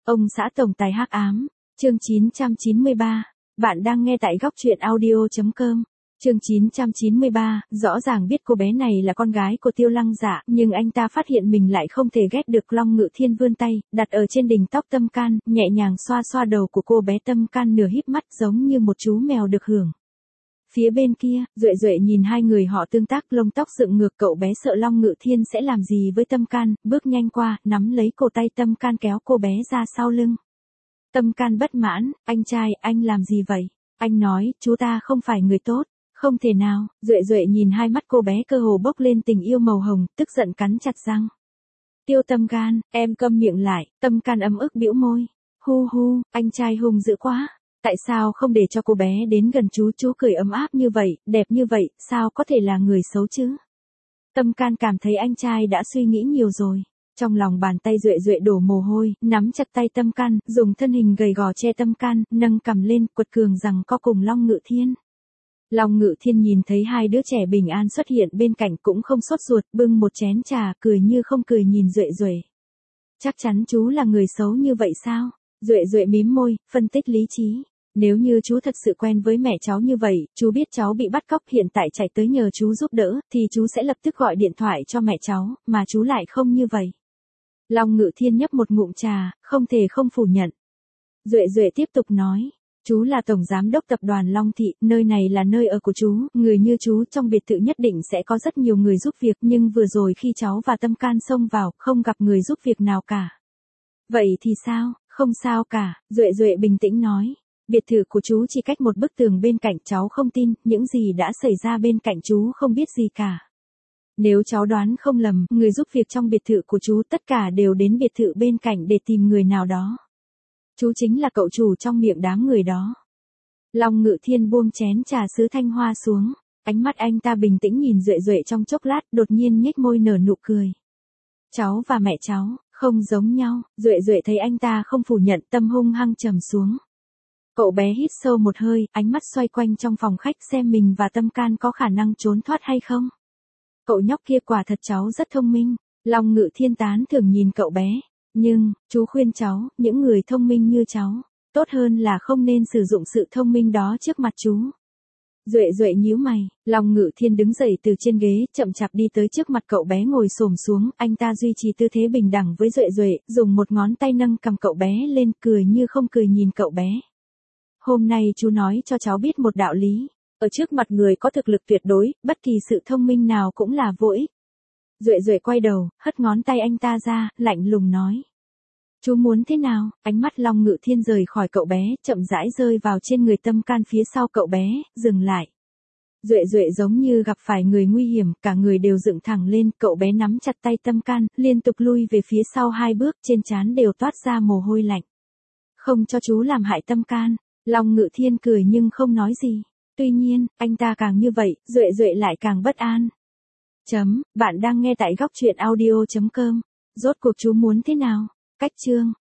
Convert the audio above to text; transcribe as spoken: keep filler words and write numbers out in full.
Ông xã tổng tài hắc ám, chương chín trăm chín mươi ba, bạn đang nghe tại góc truyện audio chấm com. Chương chín trăm chín mươi ba, rõ ràng biết cô bé này là con gái của Tiêu Lăng Dạ, nhưng anh ta phát hiện mình lại không thể ghét được. Long Ngự Thiên vươn tay, đặt ở trên đỉnh tóc Tâm Can, nhẹ nhàng xoa xoa đầu của cô bé. Tâm Can nửa híp mắt giống như một chú mèo được hưởng. Phía bên kia, Duệ Duệ nhìn hai người họ tương tác, lông tóc dựng ngược. Cậu bé sợ Long Ngự Thiên sẽ làm gì với Tâm Can, bước nhanh qua, nắm lấy cổ tay Tâm Can kéo cô bé ra sau lưng. Tâm Can bất mãn, anh trai, anh làm gì vậy? Anh nói, chú ta không phải người tốt. Không thể nào, Duệ Duệ nhìn hai mắt cô bé cơ hồ bốc lên tình yêu màu hồng, tức giận cắn chặt răng. Tiêu Tâm Can, em câm miệng lại. Tâm Can ấm ức bĩu môi. Hu hu, anh trai hung dữ quá. Tại sao không để cho cô bé đến gần chú? Chú cười ấm áp như vậy, đẹp như vậy, sao có thể là người xấu chứ? Tâm Can cảm thấy anh trai đã suy nghĩ nhiều rồi. Trong lòng bàn tay Duệ Duệ đổ mồ hôi, nắm chặt tay Tâm Can, dùng thân hình gầy gò che Tâm Can, nâng cằm lên, quật cường rằng co cùng Long Ngự Thiên. Long Ngự Thiên nhìn thấy hai đứa trẻ bình an xuất hiện bên cạnh cũng không sốt ruột, bưng một chén trà, cười như không cười nhìn Duệ Duệ. Chắc chắn chú là người xấu như vậy sao? Duệ Duệ mím môi, phân tích lý trí. Nếu như chú thật sự quen với mẹ cháu như vậy, chú biết cháu bị bắt cóc hiện tại chạy tới nhờ chú giúp đỡ, thì chú sẽ lập tức gọi điện thoại cho mẹ cháu, mà chú lại không như vậy. Long Ngự Thiên nhấp một ngụm trà, không thể không phủ nhận. Duệ Duệ tiếp tục nói. Chú là tổng giám đốc tập đoàn Long Thị, nơi này là nơi ở của chú, người như chú trong biệt thự nhất định sẽ có rất nhiều người giúp việc, nhưng vừa rồi khi cháu và Tâm Can xông vào, không gặp người giúp việc nào cả. Vậy thì sao? Không sao cả, Duệ Duệ bình tĩnh nói. Biệt thự của chú chỉ cách một bức tường bên cạnh, cháu không tin, những gì đã xảy ra bên cạnh chú không biết gì cả. Nếu cháu đoán không lầm, người giúp việc trong biệt thự của chú tất cả đều đến biệt thự bên cạnh để tìm người nào đó. Chú chính là cậu chủ trong miệng đám người đó. Long Ngự Thiên buông chén trà sứ thanh hoa xuống. Ánh mắt anh ta bình tĩnh nhìn Duệ Duệ trong chốc lát, đột nhiên nhếch môi nở nụ cười. Cháu và mẹ cháu, không giống nhau. Duệ Duệ thấy anh ta không phủ nhận, tâm hung hăng trầm xuống. Cậu bé hít sâu một hơi, ánh mắt xoay quanh trong phòng khách xem mình và Tâm Can có khả năng trốn thoát hay không. Cậu nhóc kia quả thật cháu rất thông minh. Long Ngự Thiên tán thưởng nhìn cậu bé. Nhưng, chú khuyên cháu, những người thông minh như cháu, tốt hơn là không nên sử dụng sự thông minh đó trước mặt chú. Duệ Duệ nhíu mày, Long Ngự Thiên đứng dậy từ trên ghế, chậm chạp đi tới trước mặt cậu bé ngồi xổm xuống, anh ta duy trì tư thế bình đẳng với Duệ Duệ, dùng một ngón tay nâng cầm cậu bé lên, cười như không cười nhìn cậu bé. Hôm nay chú nói cho cháu biết một đạo lý, ở trước mặt người có thực lực tuyệt đối, bất kỳ sự thông minh nào cũng là vô ích. Duệ Duệ quay đầu, hất ngón tay anh ta ra, lạnh lùng nói. Chú muốn thế nào? Ánh mắt Long Ngự Thiên rời khỏi cậu bé, chậm rãi rơi vào trên người Tâm Can phía sau cậu bé, dừng lại. Duệ Duệ giống như gặp phải người nguy hiểm, cả người đều dựng thẳng lên, cậu bé nắm chặt tay Tâm Can, liên tục lui về phía sau hai bước, trên trán đều toát ra mồ hôi lạnh. Không cho chú làm hại Tâm Can. Long Ngự Thiên cười nhưng không nói gì. Tuy nhiên, anh ta càng như vậy, Duệ Duệ lại càng bất an. Chấm, bạn đang nghe tại góc truyện audio chấm com. Rốt cuộc chú muốn thế nào? Cách chương.